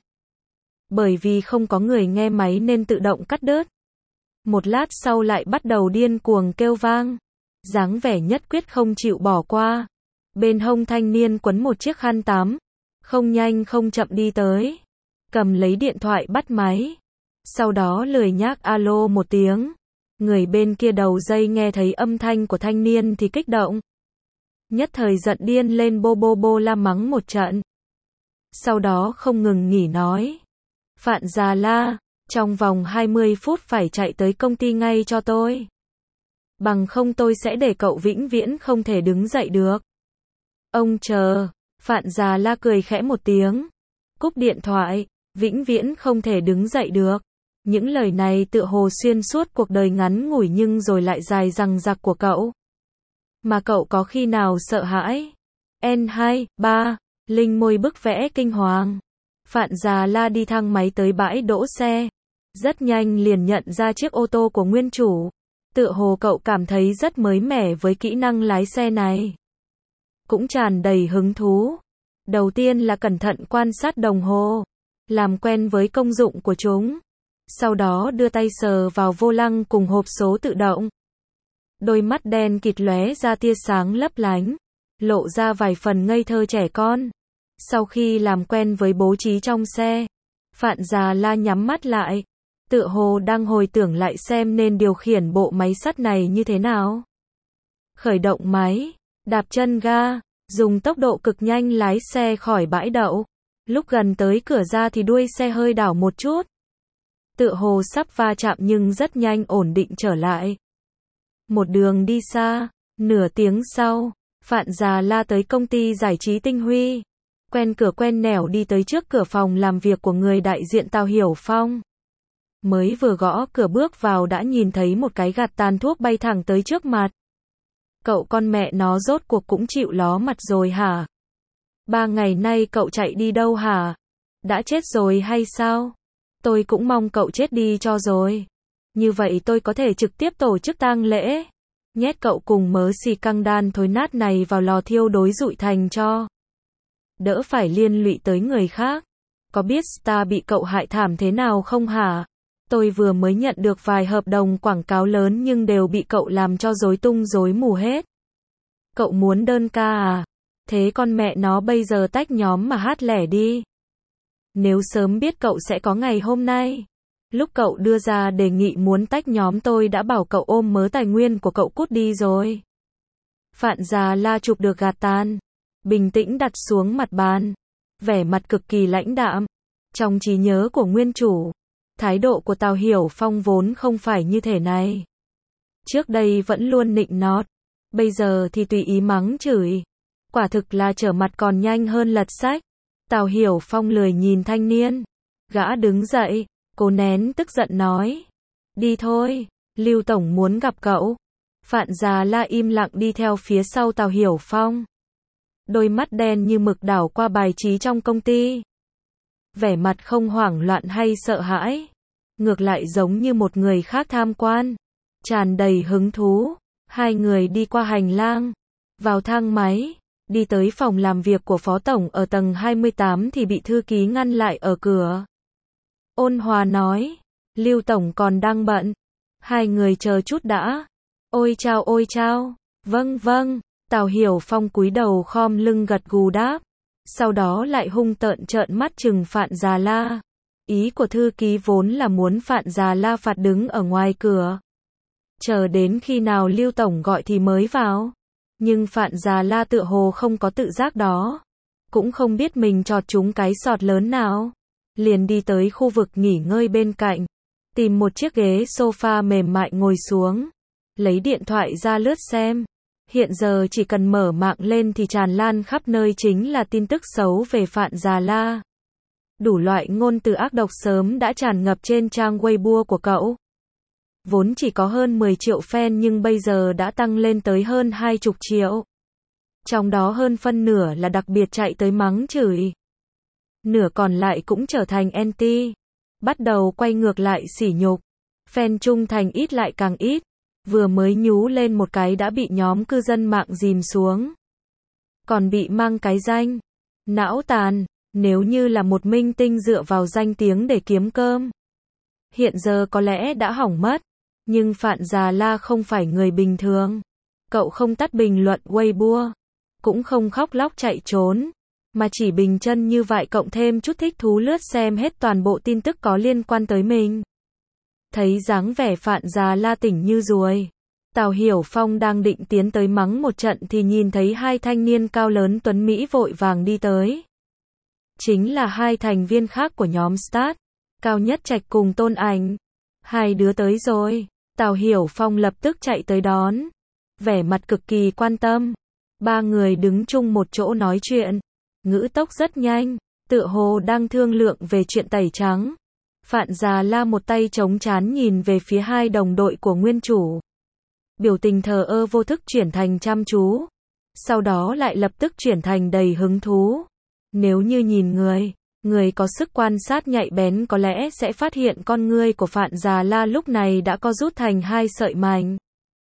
Bởi vì không có người nghe máy nên tự động cắt đứt. Một lát sau lại bắt đầu điên cuồng kêu vang. Dáng vẻ nhất quyết không chịu bỏ qua. Bên hông thanh niên quấn một chiếc khăn tắm. Không nhanh không chậm đi tới. Cầm lấy điện thoại bắt máy. Sau đó lười nhác alo một tiếng. Người bên kia đầu dây nghe thấy âm thanh của thanh niên thì kích động. Nhất thời giận điên lên bô bô bô la mắng một trận. Sau đó không ngừng nghỉ nói. Phạn Già La, trong vòng hai mươi phút phải chạy tới công ty ngay cho tôi. Bằng không tôi sẽ để cậu vĩnh viễn không thể đứng dậy được. Ông chờ, Phạn Già La cười khẽ một tiếng. Cúp điện thoại, vĩnh viễn không thể đứng dậy được. Những lời này tựa hồ xuyên suốt cuộc đời ngắn ngủi nhưng rồi lại dài dằng dặc của cậu. Mà cậu có khi nào sợ hãi? N hai, ba, Linh môi bức vẽ kinh hoàng. Phạn Già La đi thang máy tới bãi đỗ xe. Rất nhanh liền nhận ra chiếc ô tô của nguyên chủ. Tựa hồ cậu cảm thấy rất mới mẻ với kỹ năng lái xe này. Cũng tràn đầy hứng thú. Đầu tiên là cẩn thận quan sát đồng hồ. Làm quen với công dụng của chúng. Sau đó đưa tay sờ vào vô lăng cùng hộp số tự động. Đôi mắt đen kịt lóe ra tia sáng lấp lánh, lộ ra vài phần ngây thơ trẻ con. Sau khi làm quen với bố trí trong xe, Phạn Già La nhắm mắt lại, tựa hồ đang hồi tưởng lại xem nên điều khiển bộ máy sắt này như thế nào. Khởi động máy, đạp chân ga, dùng tốc độ cực nhanh lái xe khỏi bãi đậu. Lúc gần tới cửa ra thì đuôi xe hơi đảo một chút. Tựa hồ sắp va chạm nhưng rất nhanh ổn định trở lại. Một đường đi xa, nửa tiếng sau, Phạn Già La tới công ty giải trí Tinh Huy. Quen cửa quen nẻo đi tới trước cửa phòng làm việc của người đại diện Tào Hiểu Phong. Mới vừa gõ cửa bước vào đã nhìn thấy một cái gạt tàn thuốc bay thẳng tới trước mặt. Cậu con mẹ nó rốt cuộc cũng chịu ló mặt rồi hả? Ba ngày nay cậu chạy đi đâu hả? Đã chết rồi hay sao? Tôi cũng mong cậu chết đi cho rồi. Như vậy tôi có thể trực tiếp tổ chức tang lễ. Nhét cậu cùng mớ xì căng đan thối nát này vào lò thiêu đối rụi thành cho. Đỡ phải liên lụy tới người khác. có biết Star bị cậu hại thảm thế nào không hả? Tôi vừa mới nhận được vài hợp đồng quảng cáo lớn nhưng đều bị cậu làm cho rối tung rối mù hết. Cậu muốn đơn ca à? Thế con mẹ nó bây giờ tách nhóm mà hát lẻ đi. Nếu sớm biết cậu sẽ có ngày hôm nay. Lúc cậu đưa ra đề nghị muốn tách nhóm tôi đã bảo cậu ôm mớ tài nguyên của cậu cút đi rồi. Phạn Già La chụp được gạt tàn. Bình tĩnh đặt xuống mặt bàn. Vẻ mặt cực kỳ lãnh đạm. Trong trí nhớ của nguyên chủ, thái độ của Tào Hiểu Phong vốn không phải như thế này. Trước đây vẫn luôn nịnh nọt. Bây giờ thì tùy ý mắng chửi. Quả thực là trở mặt còn nhanh hơn lật sách. Tào Hiểu Phong lười nhìn thanh niên. Gã đứng dậy, cố nén tức giận nói. Đi thôi, Lưu Tổng muốn gặp cậu. Phạn Già La im lặng đi theo phía sau Tào Hiểu Phong. Đôi mắt đen như mực đảo qua bài trí trong công ty. Vẻ mặt không hoảng loạn hay sợ hãi. Ngược lại giống như một người khác tham quan. Tràn đầy hứng thú. Hai người đi qua hành lang. Vào thang máy. Đi tới phòng làm việc của Phó Tổng ở tầng hai mươi tám thì bị thư ký ngăn lại ở cửa. Ôn hòa nói. Lưu Tổng còn đang bận. Hai người chờ chút đã. Ôi chao ôi chao. Vâng vâng. Tào Hiểu Phong cúi đầu khom lưng gật gù đáp. Sau đó lại hung tợn trợn mắt trừng Phạn Già La. Ý của thư ký vốn là muốn Phạn Già La phạt đứng ở ngoài cửa. Chờ đến khi nào Lưu Tổng gọi thì mới vào. Nhưng Phạn Già La tựa hồ không có tự giác đó. Cũng không biết mình chọt trúng cái sọt lớn nào. Liền đi tới khu vực nghỉ ngơi bên cạnh. Tìm một chiếc ghế sofa mềm mại ngồi xuống. Lấy điện thoại ra lướt xem. Hiện giờ chỉ cần mở mạng lên thì tràn lan khắp nơi chính là tin tức xấu về Phạn Già La. Đủ loại ngôn từ ác độc sớm đã tràn ngập trên trang Weibo của cậu. Vốn chỉ có hơn mười triệu fan nhưng bây giờ đã tăng lên tới hơn hai mươi triệu. Trong đó hơn phân nửa là đặc biệt chạy tới mắng chửi. Nửa còn lại cũng trở thành anti. Bắt đầu quay ngược lại sỉ nhục. Fan trung thành ít lại càng ít. Vừa mới nhú lên một cái đã bị nhóm cư dân mạng dìm xuống. Còn bị mang cái danh. Não tàn. Nếu như là một minh tinh dựa vào danh tiếng để kiếm cơm. Hiện giờ có lẽ đã hỏng mất. Nhưng Phạn Già La không phải người bình thường. Cậu không tắt bình luận Weibo. Cũng không khóc lóc chạy trốn. Mà chỉ bình chân như vậy cộng thêm chút thích thú lướt xem hết toàn bộ tin tức có liên quan tới mình. Thấy dáng vẻ Phạn Già La tỉnh như ruồi. Tào Hiểu Phong đang định tiến tới mắng một trận thì nhìn thấy hai thanh niên cao lớn tuấn Mỹ vội vàng đi tới. Chính là hai thành viên khác của nhóm Start. Cao Nhất Trạch cùng Tôn Ảnh. Hai đứa tới rồi. Tào Hiểu Phong lập tức chạy tới đón. Vẻ mặt cực kỳ quan tâm. Ba người đứng chung một chỗ nói chuyện. Ngữ tốc rất nhanh. Tựa hồ đang thương lượng về chuyện tẩy trắng. Phạn Già La một tay chống trán nhìn về phía hai đồng đội của nguyên chủ. Biểu tình thờ ơ vô thức chuyển thành chăm chú. Sau đó lại lập tức chuyển thành đầy hứng thú. Nếu như nhìn người, người có sức quan sát nhạy bén có lẽ sẽ phát hiện con ngươi của Phạn Già La lúc này đã co rút thành hai sợi mảnh.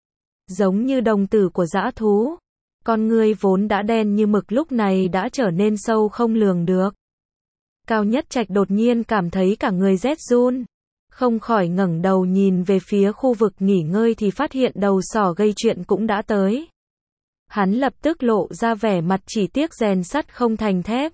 Giống như đồng tử của dã thú. Con ngươi vốn đã đen như mực lúc này đã trở nên sâu không lường được. Cao Nhất Trạch đột nhiên cảm thấy cả người rét run. Không khỏi ngẩng đầu nhìn về phía khu vực nghỉ ngơi thì phát hiện đầu sỏ gây chuyện cũng đã tới. Hắn lập tức lộ ra vẻ mặt chỉ tiếc rèn sắt không thành thép.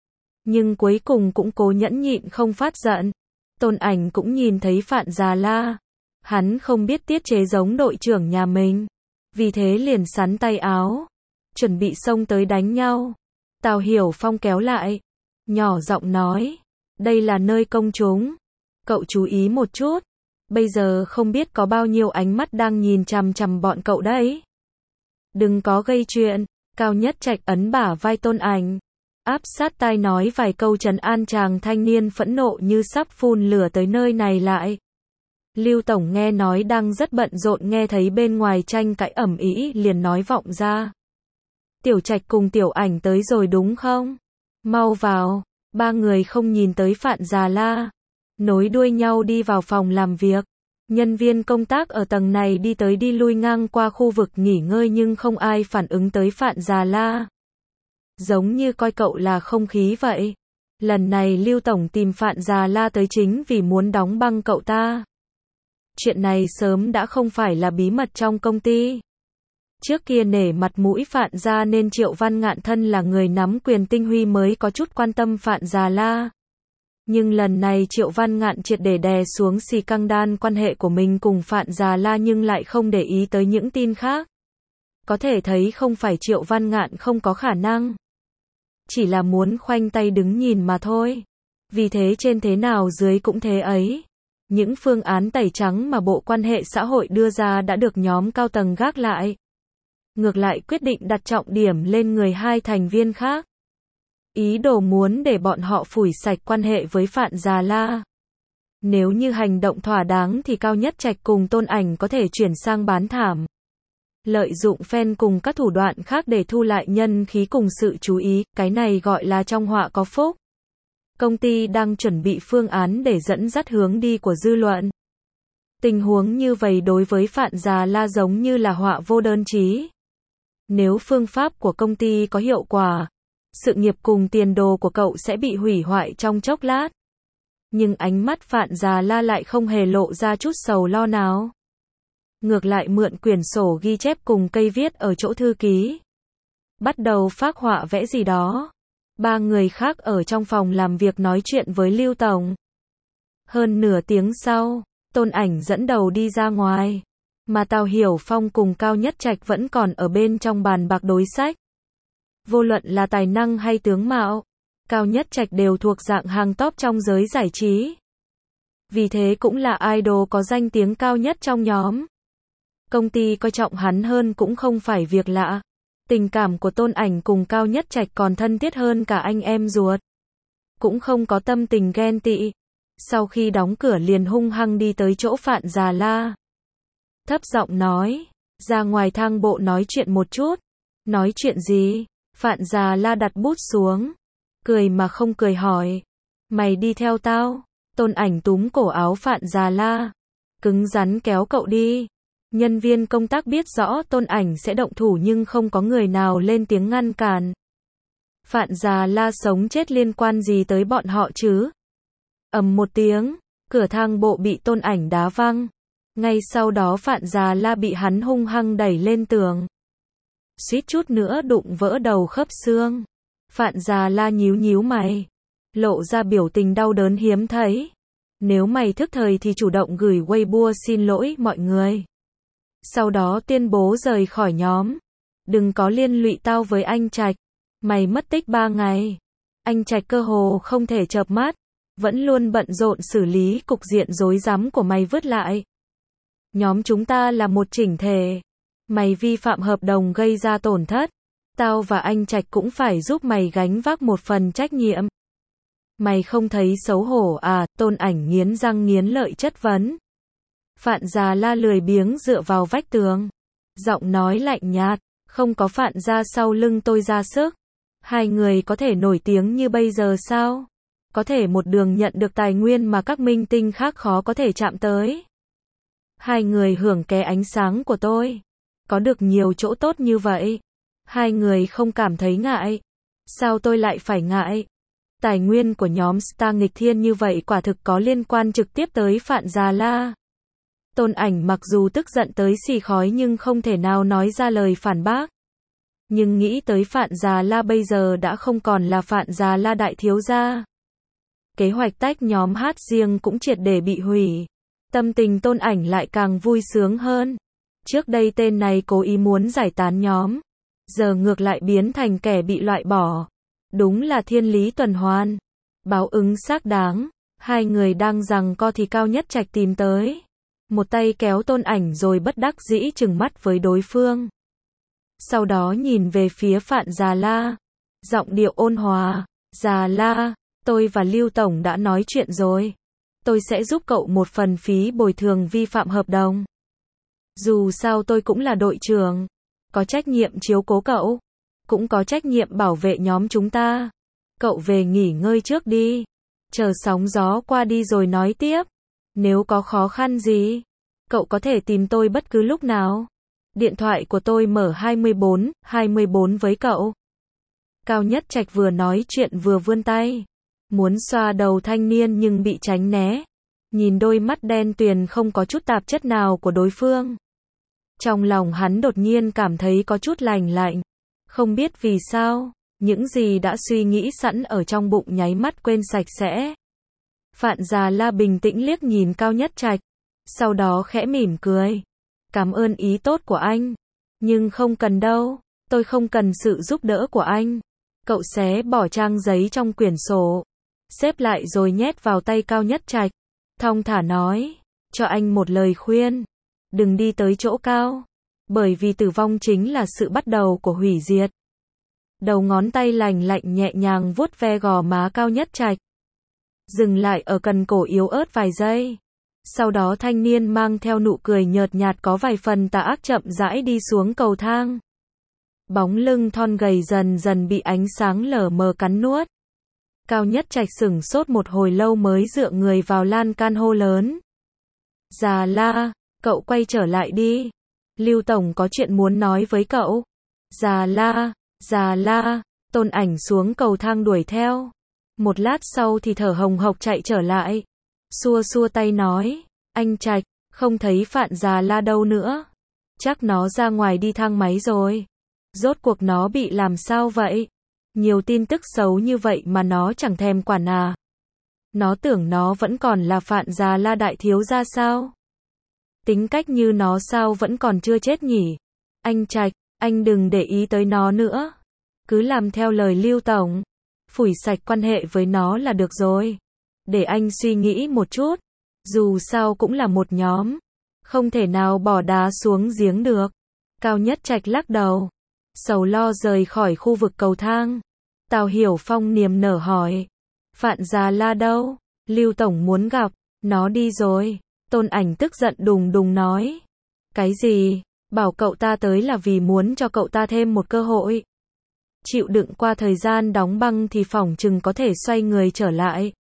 Nhưng cuối cùng cũng cố nhẫn nhịn không phát giận. Tôn Ảnh cũng nhìn thấy Phạn Già La. Hắn không biết tiết chế giống đội trưởng nhà mình. Vì thế liền sắn tay áo. Chuẩn bị xông tới đánh nhau. Tào Hiểu Phong kéo lại. Nhỏ giọng nói. Đây là nơi công chúng. Cậu chú ý một chút. Bây giờ không biết có bao nhiêu ánh mắt đang nhìn chằm chằm bọn cậu đấy. Đừng có gây chuyện. Cao Nhất Trạch ấn bả vai Tôn Ảnh. Áp sát tai nói vài câu trấn an chàng thanh niên phẫn nộ như sắp phun lửa tới nơi này lại. Lưu Tổng nghe nói đang rất bận rộn nghe thấy bên ngoài tranh cãi ầm ĩ liền nói vọng ra. Tiểu Trạch cùng Tiểu Ảnh tới rồi đúng không? Mau vào. Ba người không nhìn tới Phạn Già La. Nối đuôi nhau đi vào phòng làm việc. Nhân viên công tác ở tầng này đi tới đi lui ngang qua khu vực nghỉ ngơi nhưng không ai phản ứng tới Phạn Già La. Giống như coi cậu là không khí vậy. Lần này Lưu Tổng tìm Phạn Già La tới chính vì muốn đóng băng cậu ta. Chuyện này sớm đã không phải là bí mật trong công ty. Trước kia nể mặt mũi Phạn gia nên Triệu Văn Ngạn thân là người nắm quyền tinh huy mới có chút quan tâm Phạn Già La. Nhưng lần này Triệu Văn Ngạn triệt để đè xuống xì căng đan quan hệ của mình cùng Phạn Già La nhưng lại không để ý tới những tin khác. Có thể thấy không phải Triệu Văn Ngạn không có khả năng. Chỉ là muốn khoanh tay đứng nhìn mà thôi. Vì thế trên thế nào dưới cũng thế ấy. Những phương án tẩy trắng mà Bộ Quan hệ Xã hội đưa ra đã được nhóm cao tầng gác lại. Ngược lại quyết định đặt trọng điểm lên người hai thành viên khác. Ý đồ muốn để bọn họ phủi sạch quan hệ với Phạn Già La. Nếu như hành động thỏa đáng thì Cao Nhất Trạch cùng Tôn Ảnh có thể chuyển sang bán thảm. Lợi dụng fan cùng các thủ đoạn khác để thu lại nhân khí cùng sự chú ý, cái này gọi là trong họa có phúc. Công ty đang chuẩn bị phương án để dẫn dắt hướng đi của dư luận. Tình huống như vậy đối với Phạn Già La giống như là họa vô đơn chí. Nếu phương pháp của công ty có hiệu quả, sự nghiệp cùng tiền đồ của cậu sẽ bị hủy hoại trong chốc lát. Nhưng ánh mắt Phạn Già La lại không hề lộ ra chút sầu lo nào. Ngược lại mượn quyển sổ ghi chép cùng cây viết ở chỗ thư ký. Bắt đầu phác họa vẽ gì đó. Ba người khác ở trong phòng làm việc nói chuyện với Lưu Tổng. Hơn nửa tiếng sau, Tôn Ảnh dẫn đầu đi ra ngoài. Mà Tào Hiểu Phong cùng Cao Nhất Trạch vẫn còn ở bên trong bàn bạc đối sách. Vô luận là tài năng hay tướng mạo, Cao Nhất Trạch đều thuộc dạng hàng top trong giới giải trí. Vì thế cũng là idol có danh tiếng cao nhất trong nhóm. Công ty coi trọng hắn hơn cũng không phải việc lạ. Tình cảm của Tôn Ảnh cùng Cao Nhất Trạch còn thân thiết hơn cả anh em ruột. Cũng không có tâm tình ghen tị. Sau khi đóng cửa liền hung hăng đi tới chỗ Phạn Già La. Thấp giọng nói, ra ngoài thang bộ nói chuyện một chút. Nói chuyện gì? Phạn Già La đặt bút xuống. Cười mà không cười hỏi. Mày đi theo tao. Tôn Ảnh túm cổ áo Phạn Già La. Cứng rắn kéo cậu đi. Nhân viên công tác biết rõ Tôn Ảnh sẽ động thủ nhưng không có người nào lên tiếng ngăn cản. Phạn Già La sống chết liên quan gì tới bọn họ chứ? Ầm một tiếng, cửa thang bộ bị Tôn Ảnh đá văng. Ngay sau đó Phạn Già La bị hắn hung hăng đẩy lên tường. Suýt chút nữa đụng vỡ đầu khớp xương. Phạn Già La nhíu nhíu mày, lộ ra biểu tình đau đớn hiếm thấy. Nếu mày thức thời thì chủ động gửi Weibo xin lỗi mọi người. Sau đó tuyên bố rời khỏi nhóm. Đừng có liên lụy tao với anh Trạch. Mày mất tích ba ngày. Anh Trạch cơ hồ không thể chợp mắt. Vẫn luôn bận rộn xử lý cục diện rối rắm của mày vứt lại. Nhóm chúng ta là một chỉnh thể. Mày vi phạm hợp đồng gây ra tổn thất. Tao và anh Trạch cũng phải giúp mày gánh vác một phần trách nhiệm. Mày không thấy xấu hổ à? Tôn Ảnh nghiến răng nghiến lợi chất vấn. Phạn Già La lười biếng dựa vào vách tường. Giọng nói lạnh nhạt, không có Phạn gia sau lưng tôi ra sức. Hai người có thể nổi tiếng như bây giờ sao? Có thể một đường nhận được tài nguyên mà các minh tinh khác khó có thể chạm tới. Hai người hưởng ké ánh sáng của tôi. Có được nhiều chỗ tốt như vậy. Hai người không cảm thấy ngại. Sao tôi lại phải ngại? Tài nguyên của nhóm star nghịch thiên như vậy quả thực có liên quan trực tiếp tới Phạn Già La. Tôn Ảnh mặc dù tức giận tới xì khói nhưng không thể nào nói ra lời phản bác. Nhưng nghĩ tới Phạn Già La bây giờ đã không còn là Phạn Già La đại thiếu gia. Kế hoạch tách nhóm hát riêng cũng triệt để bị hủy. Tâm tình Tôn Ảnh lại càng vui sướng hơn. Trước đây tên này cố ý muốn giải tán nhóm. Giờ ngược lại biến thành kẻ bị loại bỏ. Đúng là thiên lý tuần hoàn. Báo ứng xác đáng. Hai người đang giằng co thì Cao Nhất Trạch tìm tới. Một tay kéo Tôn Ảnh rồi bất đắc dĩ trừng mắt với đối phương. Sau đó nhìn về phía Phạn Già La. Giọng điệu ôn hòa. Già La, tôi và Lưu Tổng đã nói chuyện rồi. Tôi sẽ giúp cậu một phần phí bồi thường vi phạm hợp đồng. Dù sao tôi cũng là đội trưởng. Có trách nhiệm chiếu cố cậu. Cũng có trách nhiệm bảo vệ nhóm chúng ta. Cậu về nghỉ ngơi trước đi. Chờ sóng gió qua đi rồi nói tiếp. Nếu có khó khăn gì, cậu có thể tìm tôi bất cứ lúc nào. Điện thoại của tôi mở hai mươi bốn, hai mươi bốn với cậu. Cao Nhất Trạch vừa nói chuyện vừa vươn tay. muốn xoa đầu thanh niên nhưng bị tránh né. Nhìn đôi mắt đen tuyền không có chút tạp chất nào của đối phương. Trong lòng hắn đột nhiên cảm thấy có chút lành lạnh. Không biết vì sao, những gì đã suy nghĩ sẵn ở trong bụng nháy mắt quên sạch sẽ. Phạn Già La bình tĩnh liếc nhìn Cao Nhất Trạch, sau đó khẽ mỉm cười. Cảm ơn ý tốt của anh, nhưng không cần đâu, tôi không cần sự giúp đỡ của anh. Cậu xé bỏ trang giấy trong quyển sổ, xếp lại rồi nhét vào tay Cao Nhất Trạch, thong thả nói, cho anh một lời khuyên, đừng đi tới chỗ cao, bởi vì tử vong chính là sự bắt đầu của hủy diệt. Đầu ngón tay lành lạnh nhẹ nhàng vuốt ve gò má Cao Nhất Trạch, dừng lại ở cần cổ yếu ớt vài giây. Sau đó thanh niên mang theo nụ cười nhợt nhạt có vài phần tà ác chậm rãi đi xuống cầu thang. Bóng lưng thon gầy dần dần bị ánh sáng lờ mờ cắn nuốt. Cao Nhất Trạch sửng sốt một hồi lâu mới dựa người vào lan can hô lớn. Già La, cậu quay trở lại đi. Lưu Tổng có chuyện muốn nói với cậu. Già La, Già La, Tôn Ảnh xuống cầu thang đuổi theo. Một lát sau thì thở hồng hộc chạy trở lại. Xua xua tay nói, anh Trạch, không thấy Phạn Già La đâu nữa. Chắc nó ra ngoài đi thang máy rồi. Rốt cuộc nó bị làm sao vậy? Nhiều tin tức xấu như vậy mà nó chẳng thèm quản à. Nó tưởng nó vẫn còn là Phạn Già La đại thiếu gia sao? Tính cách như nó sao vẫn còn chưa chết nhỉ? Anh Trạch, anh đừng để ý tới nó nữa. Cứ làm theo lời Lưu Tổng. Phủi sạch quan hệ với nó là được rồi. Để anh suy nghĩ một chút. Dù sao cũng là một nhóm. Không thể nào bỏ đá xuống giếng được. Cao Nhất Trạch lắc đầu. Sầu lo rời khỏi khu vực cầu thang. Tào Hiểu Phong niềm nở hỏi. Phạn Già La đâu? Lưu Tổng muốn gặp. Nó đi rồi. Tôn Ảnh tức giận đùng đùng nói. Cái gì? Bảo cậu ta tới là vì muốn cho cậu ta thêm một cơ hội. Chịu đựng qua thời gian đóng băng thì phỏng chừng có thể xoay người trở lại.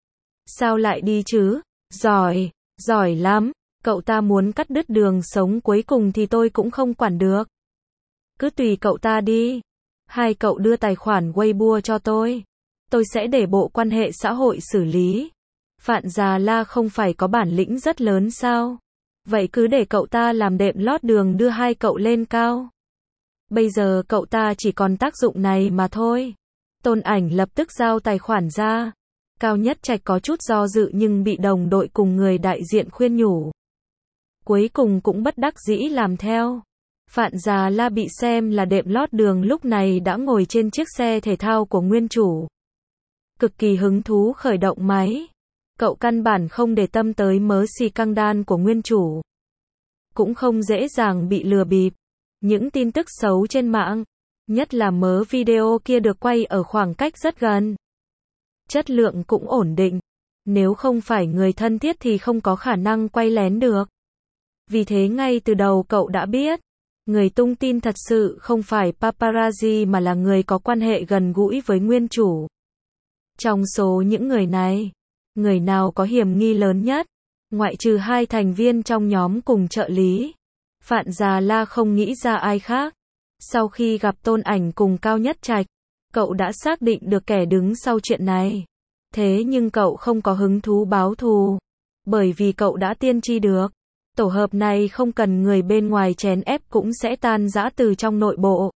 Sao lại đi chứ? Giỏi, giỏi lắm. Cậu ta muốn cắt đứt đường sống cuối cùng thì tôi cũng không quản được. Cứ tùy cậu ta đi. Hai cậu đưa tài khoản Weibo cho tôi. Tôi sẽ để bộ quan hệ xã hội xử lý. Phạn Già La không phải có bản lĩnh rất lớn sao? Vậy cứ để cậu ta làm đệm lót đường đưa hai cậu lên cao. Bây giờ cậu ta chỉ còn tác dụng này mà thôi. Tôn Ảnh lập tức giao tài khoản ra. Cao Nhất Trạch có chút do dự nhưng bị đồng đội cùng người đại diện khuyên nhủ. Cuối cùng cũng bất đắc dĩ làm theo. Phạn Già La bị xem là đệm lót đường lúc này đã ngồi trên chiếc xe thể thao của nguyên chủ. Cực kỳ hứng thú khởi động máy. Cậu căn bản không để tâm tới mớ xì căng đan của nguyên chủ. Cũng không dễ dàng bị lừa bịp. Những tin tức xấu trên mạng, nhất là mớ video kia được quay ở khoảng cách rất gần. Chất lượng cũng ổn định. Nếu không phải người thân thiết thì không có khả năng quay lén được. Vì thế ngay từ đầu cậu đã biết, người tung tin thật sự không phải paparazzi mà là người có quan hệ gần gũi với nguyên chủ. Trong số những người này, người nào có hiểm nghi lớn nhất, ngoại trừ hai thành viên trong nhóm cùng trợ lý. Phạn Già La không nghĩ ra ai khác. Sau khi gặp Tôn Ảnh cùng Cao Nhất Trạch, cậu đã xác định được kẻ đứng sau chuyện này. Thế nhưng cậu không có hứng thú báo thù. Bởi vì cậu đã tiên tri được. Tổ hợp này không cần người bên ngoài chèn ép cũng sẽ tan rã từ trong nội bộ.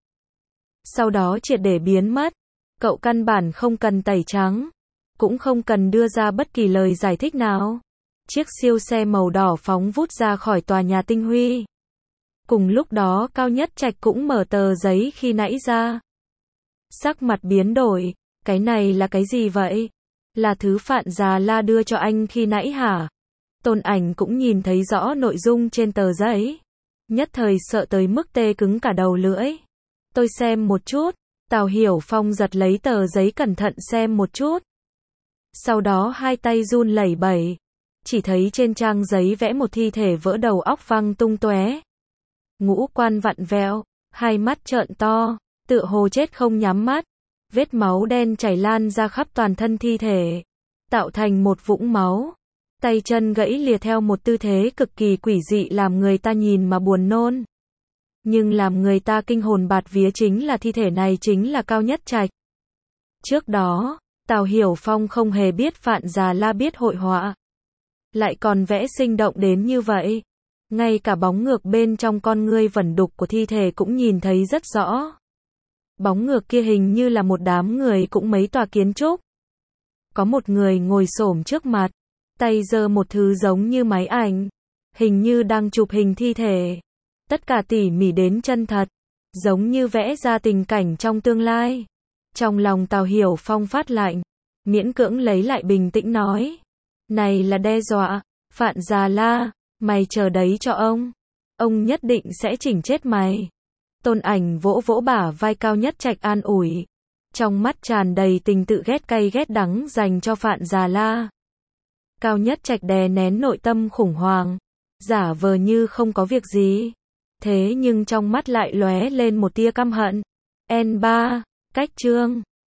Sau đó triệt để biến mất. Cậu căn bản không cần tẩy trắng. Cũng không cần đưa ra bất kỳ lời giải thích nào. Chiếc siêu xe màu đỏ phóng vút ra khỏi tòa nhà Tinh Huy. Cùng lúc đó Cao Nhất Trạch cũng mở tờ giấy khi nãy ra. Sắc mặt biến đổi. Cái này là cái gì vậy? Là thứ Phạn Già La đưa cho anh khi nãy hả? Tôn Ảnh cũng nhìn thấy rõ nội dung trên tờ giấy. Nhất thời sợ tới mức tê cứng cả đầu lưỡi. Tôi xem một chút. Tào Hiểu Phong giật lấy tờ giấy cẩn thận xem một chút. Sau đó hai tay run lẩy bẩy. Chỉ thấy trên trang giấy vẽ một thi thể vỡ đầu óc văng tung tóe. Ngũ quan vặn vẹo, hai mắt trợn to, tựa hồ chết không nhắm mắt. Vết máu đen chảy lan ra khắp toàn thân thi thể, tạo thành một vũng máu. Tay chân gãy lìa theo một tư thế cực kỳ quỷ dị làm người ta nhìn mà buồn nôn. Nhưng làm người ta kinh hồn bạt vía chính là thi thể này chính là Cao Nhất Trạch. Trước đó, Tào Hiểu Phong không hề biết Phạn Già La biết hội họa. Lại còn vẽ sinh động đến như vậy. Ngay cả bóng ngược bên trong con ngươi vẩn đục của thi thể cũng nhìn thấy rất rõ. Bóng ngược kia hình như là một đám người cũng mấy tòa kiến trúc. Có một người ngồi xổm trước mặt, tay giơ một thứ giống như máy ảnh, hình như đang chụp hình thi thể. Tất cả tỉ mỉ đến chân thật, giống như vẽ ra tình cảnh trong tương lai. Trong lòng Tào Hiểu Phong phát lạnh, miễn cưỡng lấy lại bình tĩnh nói. Này là đe dọa, Phạn Già La, mày chờ đấy cho ông. Ông nhất định sẽ chỉnh chết mày. Tôn Ảnh vỗ vỗ bả vai Cao Nhất Trạch an ủi. Trong mắt tràn đầy tình tự ghét cay ghét đắng dành cho Phạn Già La. Cao Nhất Trạch đè nén nội tâm khủng hoảng, giả vờ như không có việc gì. Thế nhưng trong mắt lại lóe lên một tia căm hận. en ba, cách chương